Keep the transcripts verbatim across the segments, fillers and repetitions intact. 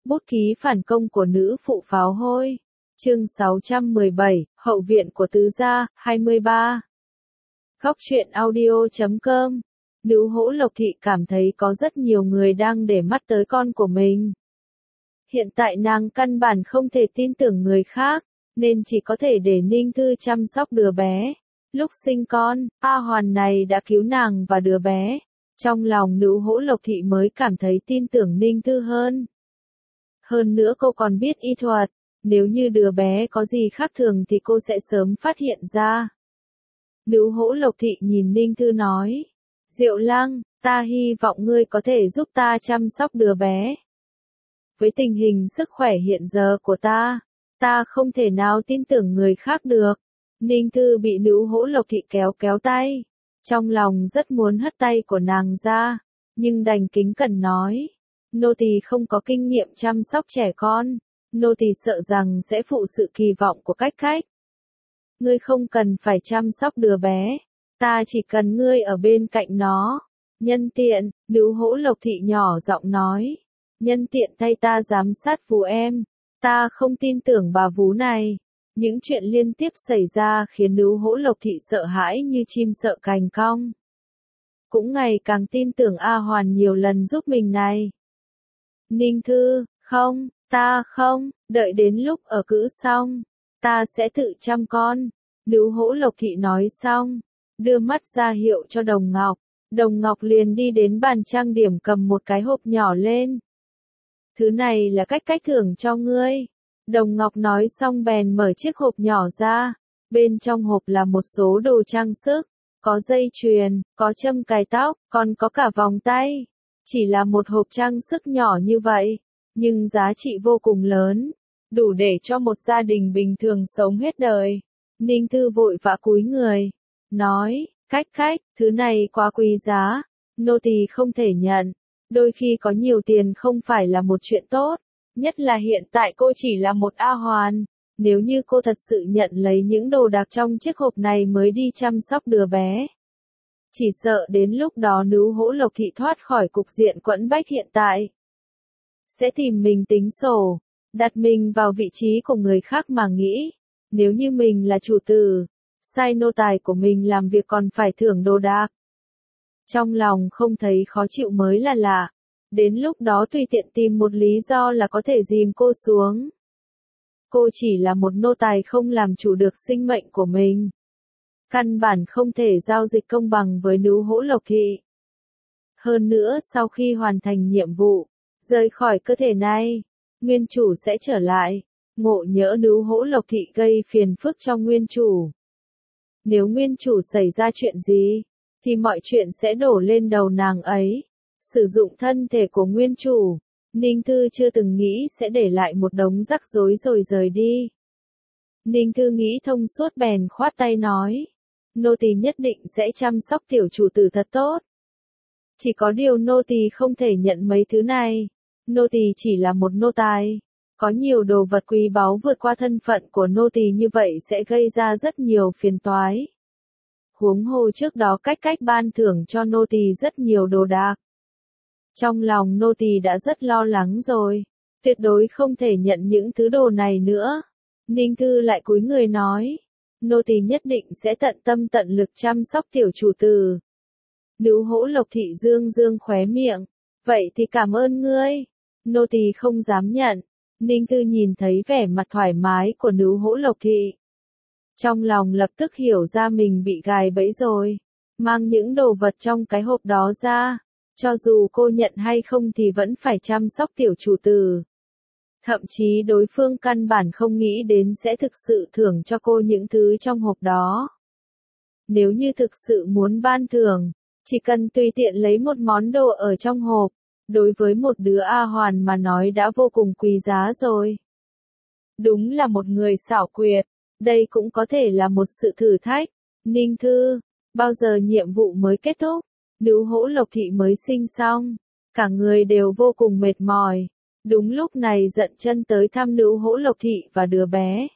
Bút ký phản công của nữ phụ pháo hôi. Chương sáu trăm mười bảy, Hậu viện của tứ gia, hai mươi ba. Góc truyện audio chấm com. Nữ hỗ Lộc Thị cảm thấy có rất nhiều người đang để mắt tới con của mình. Hiện tại nàng căn bản không thể tin tưởng người khác, nên chỉ có thể để Ninh Thư chăm sóc đứa bé. Lúc sinh con, A Hoàn này đã cứu nàng và đứa bé. Trong lòng nữ hỗ Lộc Thị mới cảm thấy tin tưởng Ninh Thư hơn. Hơn nữa cô còn biết y thuật, nếu như đứa bé có gì khác thường thì cô sẽ sớm phát hiện ra. Nữ hỗ Lộc Thị nhìn Ninh Thư nói, Diệu Lăng, ta hy vọng ngươi có thể giúp ta chăm sóc đứa bé. Với tình hình sức khỏe hiện giờ của ta, ta không thể nào tin tưởng người khác được. Ninh Thư bị nữ hỗ Lộc Thị kéo kéo tay, trong lòng rất muốn hất tay của nàng ra, nhưng đành kính cẩn nói, nô tỳ không có kinh nghiệm chăm sóc trẻ con, nô tỳ sợ rằng sẽ phụ sự kỳ vọng của cách khách. Ngươi không cần phải chăm sóc đứa bé, ta chỉ cần ngươi ở bên cạnh nó. Nhân tiện, nữ hỗ Lộc Thị nhỏ giọng nói, nhân tiện thay ta giám sát Vú em, ta không tin tưởng bà Vú này. Những chuyện liên tiếp xảy ra khiến nữ hỗ Lộc Thị sợ hãi như chim sợ cành cong. Cũng ngày càng tin tưởng A Hoàn nhiều lần giúp mình này. Ninh Thư, không, ta không, đợi đến lúc ở cữ xong, ta sẽ tự chăm con. Nữ hỗ Lộc Thị nói xong, đưa mắt ra hiệu cho Đồng Ngọc. Đồng Ngọc liền đi đến bàn trang điểm cầm một cái hộp nhỏ lên. Thứ này là cách cách thưởng cho ngươi. Đồng Ngọc nói xong bèn mở chiếc hộp nhỏ ra, bên trong hộp là một số đồ trang sức, có dây chuyền, có châm cài tóc, còn có cả vòng tay. Chỉ là một hộp trang sức nhỏ như vậy, nhưng giá trị vô cùng lớn, đủ để cho một gia đình bình thường sống hết đời. Ninh Thư vội vã cúi người, nói, cách khách, thứ này quá quý giá, nô tỳ không thể nhận, đôi khi có nhiều tiền không phải là một chuyện tốt. Nhất là hiện tại cô chỉ là một A Hoàn, nếu như cô thật sự nhận lấy những đồ đạc trong chiếc hộp này mới đi chăm sóc đứa bé. Chỉ sợ đến lúc đó nữ hỗ Lộc Thị thoát khỏi cục diện quẫn bách hiện tại. Sẽ tìm mình tính sổ, đặt mình vào vị trí của người khác mà nghĩ, nếu như mình là chủ tử, sai nô tài của mình làm việc còn phải thưởng đồ đạc. Trong lòng không thấy khó chịu mới là lạ. Đến lúc đó tùy tiện tìm một lý do là có thể dìm cô xuống. Cô chỉ là một nô tài không làm chủ được sinh mệnh của mình. Căn bản không thể giao dịch công bằng với nữ hỗ Lộc Thị. Hơn nữa sau khi hoàn thành nhiệm vụ, rời khỏi cơ thể này, nguyên chủ sẽ trở lại, ngộ nhỡ nữ hỗ Lộc Thị gây phiền phức cho nguyên chủ. Nếu nguyên chủ xảy ra chuyện gì, thì mọi chuyện sẽ đổ lên đầu nàng ấy. Sử dụng thân thể của nguyên chủ, Ninh Thư chưa từng nghĩ sẽ để lại một đống rắc rối rồi rời đi. Ninh Thư nghĩ thông suốt bèn khoát tay nói, nô tỳ nhất định sẽ chăm sóc tiểu chủ tử thật tốt. Chỉ có điều nô tỳ không thể nhận mấy thứ này, nô tỳ chỉ là một nô tài, có nhiều đồ vật quý báu vượt qua thân phận của nô tỳ như vậy sẽ gây ra rất nhiều phiền toái. Huống hồ trước đó cách cách ban thưởng cho nô tỳ rất nhiều đồ đạc. Trong lòng nô tỳ đã rất lo lắng rồi, tuyệt đối không thể nhận những thứ đồ này nữa. Ninh Thư lại cúi người nói, nô tỳ nhất định sẽ tận tâm tận lực chăm sóc tiểu chủ tử. Nữ hỗ Lộc Thị dương dương khóe miệng, vậy thì cảm ơn ngươi, nô tỳ không dám nhận. Ninh Thư nhìn thấy vẻ mặt thoải mái của nữ hỗ Lộc Thị. Trong lòng lập tức hiểu ra mình bị gài bẫy rồi, mang những đồ vật trong cái hộp đó ra. Cho dù cô nhận hay không thì vẫn phải chăm sóc tiểu chủ tử. Thậm chí đối phương căn bản không nghĩ đến sẽ thực sự thưởng cho cô những thứ trong hộp đó. Nếu như thực sự muốn ban thưởng, chỉ cần tùy tiện lấy một món đồ ở trong hộp, đối với một đứa A Hoàn mà nói đã vô cùng quý giá rồi. Đúng là một người xảo quyệt, đây cũng có thể là một sự thử thách. Ninh Thư, bao giờ nhiệm vụ mới kết thúc? Nữ hỗ Lộc Thị mới sinh xong, cả người đều vô cùng mệt mỏi. Đúng lúc này Dận Chân tới thăm nữ hỗ Lộc Thị và đứa bé.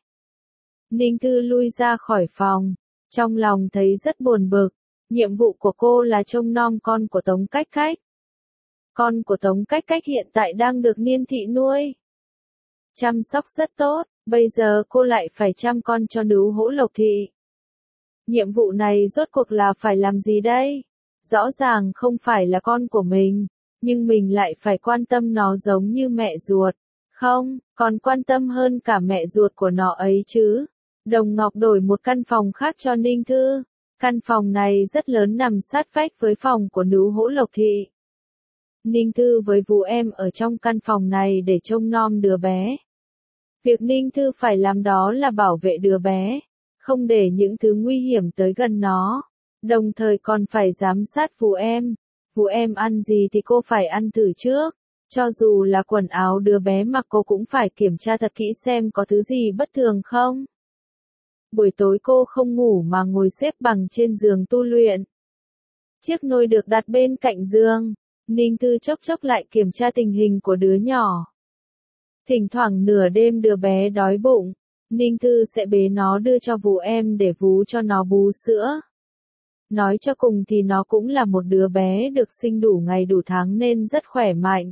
Ninh Thư lui ra khỏi phòng, trong lòng thấy rất buồn bực. Nhiệm vụ của cô là trông nom con của Tống Cách Cách. Con của Tống Cách Cách hiện tại đang được Niên thị nuôi. Chăm sóc rất tốt, bây giờ cô lại phải chăm con cho Nữu Hỗ Lộc Thị. Nhiệm vụ này rốt cuộc là phải làm gì đây? Rõ ràng không phải là con của mình, nhưng mình lại phải quan tâm nó giống như mẹ ruột. Không, còn quan tâm hơn cả mẹ ruột của nó ấy chứ. Đồng Ngọc đổi một căn phòng khác cho Ninh Thư. Căn phòng này rất lớn nằm sát vách với phòng của Nữu Hỗ Lộc Thị. Ninh Thư với Vũ Em ở trong căn phòng này để trông nom đứa bé. Việc Ninh Thư phải làm đó là bảo vệ đứa bé, không để những thứ nguy hiểm tới gần nó, đồng thời còn phải giám sát Vũ Em. Vũ Em ăn gì thì cô phải ăn thử trước, cho dù là quần áo đứa bé mặc cô cũng phải kiểm tra thật kỹ xem có thứ gì bất thường không. Buổi tối cô không ngủ mà ngồi xếp bằng trên giường tu luyện. Chiếc nôi được đặt bên cạnh giường, Ninh Thư chốc chốc lại kiểm tra tình hình của đứa nhỏ. Thỉnh thoảng nửa đêm đứa bé đói bụng, Ninh Thư sẽ bế nó đưa cho Vũ Em để vú cho nó bú sữa. Nói cho cùng thì nó cũng là một đứa bé được sinh đủ ngày đủ tháng nên rất khỏe mạnh.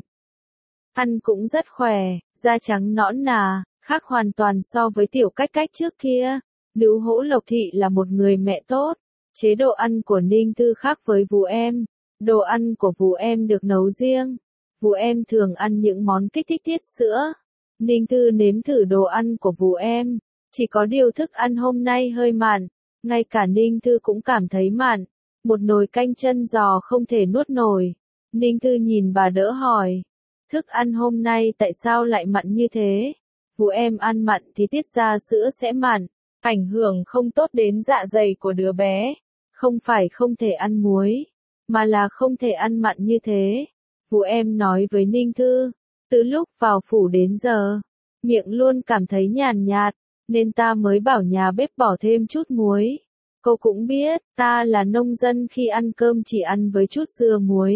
Ăn cũng rất khỏe, da trắng nõn nà, khác hoàn toàn so với Tiểu Cách Cách trước kia. Nữu Hỗ Lộc Thị là một người mẹ tốt. Chế độ ăn của Ninh Thư khác với Vũ Em. Đồ ăn của Vũ Em được nấu riêng. Vũ Em thường ăn những món kích thích tiết sữa. Ninh Thư nếm thử đồ ăn của Vũ Em. Chỉ có điều thức ăn hôm nay hơi mặn. Ngay cả Ninh Thư cũng cảm thấy mặn. Một nồi canh chân giò không thể nuốt nổi. Ninh Thư nhìn bà đỡ hỏi. Thức ăn hôm nay tại sao lại mặn như thế? Vũ Em ăn mặn thì tiết ra sữa sẽ mặn. Ảnh hưởng không tốt đến dạ dày của đứa bé. Không phải không thể ăn muối, mà là không thể ăn mặn như thế. Vũ Em nói với Ninh Thư. Từ lúc vào phủ đến giờ, miệng luôn cảm thấy nhàn nhạt, nên ta mới bảo nhà bếp bỏ thêm chút muối. Cô cũng biết, ta là nông dân khi ăn cơm chỉ ăn với chút dưa muối.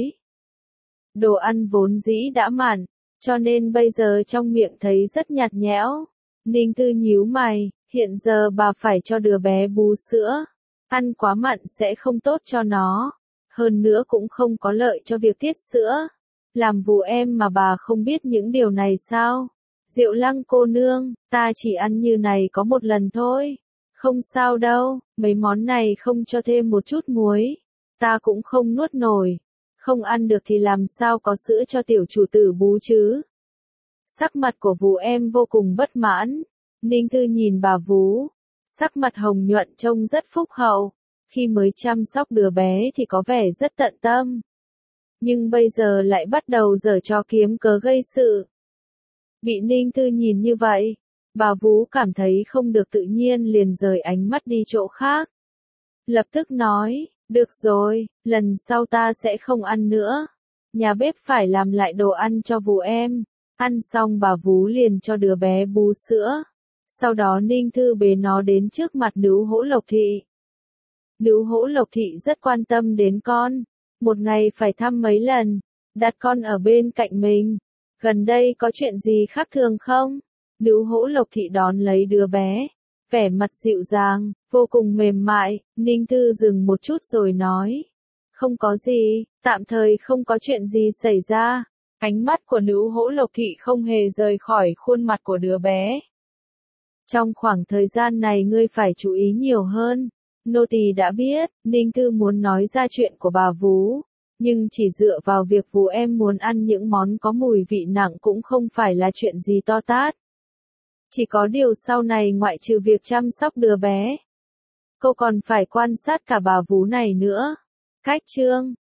Đồ ăn vốn dĩ đã mặn, cho nên bây giờ trong miệng thấy rất nhạt nhẽo. Ninh Thư nhíu mày, hiện giờ bà phải cho đứa bé bú sữa. Ăn quá mặn sẽ không tốt cho nó. Hơn nữa cũng không có lợi cho việc tiết sữa. Làm Vũ Em mà bà không biết những điều này sao? Diệu Lăng cô nương, ta chỉ ăn như này có một lần thôi. Không sao đâu, mấy món này không cho thêm một chút muối. Ta cũng không nuốt nổi. Không ăn được thì làm sao có sữa cho tiểu chủ tử bú chứ? Sắc mặt của Vũ Em vô cùng bất mãn. Ninh Thư nhìn bà vú. Sắc mặt hồng nhuận trông rất phúc hậu. Khi mới chăm sóc đứa bé thì có vẻ rất tận tâm. Nhưng bây giờ lại bắt đầu giở trò kiếm cớ gây sự. Bị Ninh Thư nhìn như vậy, bà vú cảm thấy không được tự nhiên liền rời ánh mắt đi chỗ khác. Lập tức nói, được rồi, lần sau ta sẽ không ăn nữa. Nhà bếp phải làm lại đồ ăn cho Vũ Em. Ăn xong bà vú liền cho đứa bé bú sữa. Sau đó Ninh Thư bế nó đến trước mặt Nữu Hỗ Lộc Thị. Nữu Hỗ Lộc Thị rất quan tâm đến con. Một ngày phải thăm mấy lần, đặt con ở bên cạnh mình. Gần đây có chuyện gì khác thường không? Nữu Hỗ Lộc Thị đón lấy đứa bé. Vẻ mặt dịu dàng, vô cùng mềm mại. Ninh Thư dừng một chút rồi nói. Không có gì, tạm thời không có chuyện gì xảy ra. Ánh mắt của Nữu Hỗ Lộc Thị không hề rời khỏi khuôn mặt của đứa bé. Trong khoảng thời gian này ngươi phải chú ý nhiều hơn. Nô tỳ đã biết, Ninh Thư muốn nói ra chuyện của bà vú. Nhưng chỉ dựa vào việc Vũ Em muốn ăn những món có mùi vị nặng cũng không phải là chuyện gì to tát. Chỉ có điều sau này ngoại trừ việc chăm sóc đứa bé, cô còn phải quan sát cả bà vú này nữa. Cách chương